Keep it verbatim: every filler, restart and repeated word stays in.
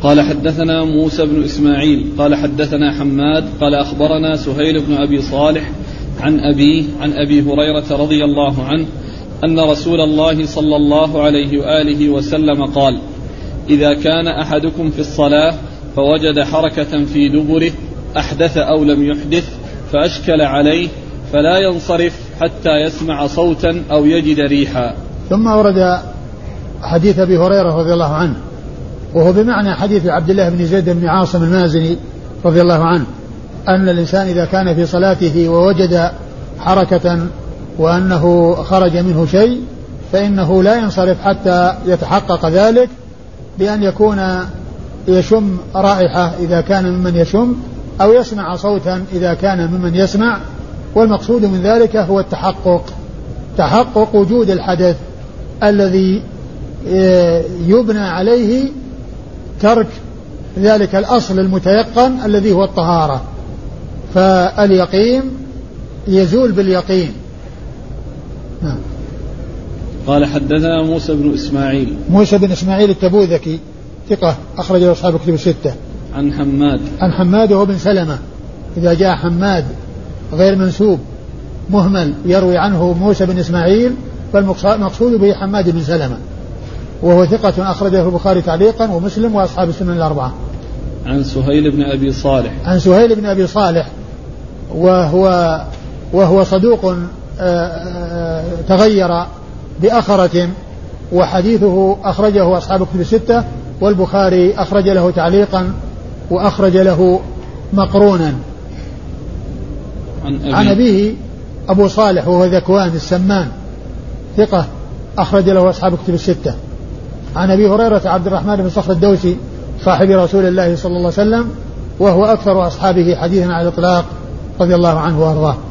قال حدثنا موسى بن إسماعيل قال حدثنا حماد قال أخبرنا سهيل بن أبي صالح عن أبيه عن أبي هريرة رضي الله عنه أن رسول الله صلى الله عليه وآله وسلم قال: إذا كان أحدكم في الصلاة فوجد حركة في دبره أحدث أو لم يحدث فأشكل عليه فلا ينصرف حتى يسمع صوتا أو يجد ريحا. ثم ورد حديث أبي هريرة رضي الله عنه وهو بمعنى حديث عبد الله بن زيد بن عاصم المازني رضي الله عنه أن الإنسان إذا كان في صلاته ووجد حركة وأنه خرج منه شيء فإنه لا ينصرف حتى يتحقق ذلك بأن يكون يشم رائحة إذا كان ممن يشم أو يسمع صوتا إذا كان ممن يسمع. والمقصود من ذلك هو التحقق تحقق وجود الحدث الذي يبنى عليه ترك ذلك الأصل المتيقن الذي هو الطهارة. فاليقين يزول باليقين. نعم. قال حدثنا موسى بن إسماعيل موسى بن إسماعيل التبوذكي ثقة أخرج له أصحاب الكتب الستة. عن حماد عن حماد وهو بن سلمة. إذا جاء حماد غير منسوب مهمل يروي عنه موسى بن إسماعيل فالمقصود به حماد بن سلمة وهو ثقة أخرجه البخاري تعليقا ومسلم وأصحاب السنن الأربعة. عن سهيل بن أبي صالح عن سهيل بن أبي صالح وهو وهو صدوق تغير بأخرة وحديثه أخرجه أصحاب الكتب الستة والبخاري أخرج له تعليقا وأخرج له مقرونا. عن, عن أبيه أبو صالح وهو ذكوان السمان ثقة أخرج له أصحاب الكتب الستة. عن أبي هريرة عبد الرحمن بن صخر الدوسي صاحب رسول الله صلى الله عليه وسلم وهو أكثر أصحابه حديثا على الإطلاق رضي الله عنه وأرضاه.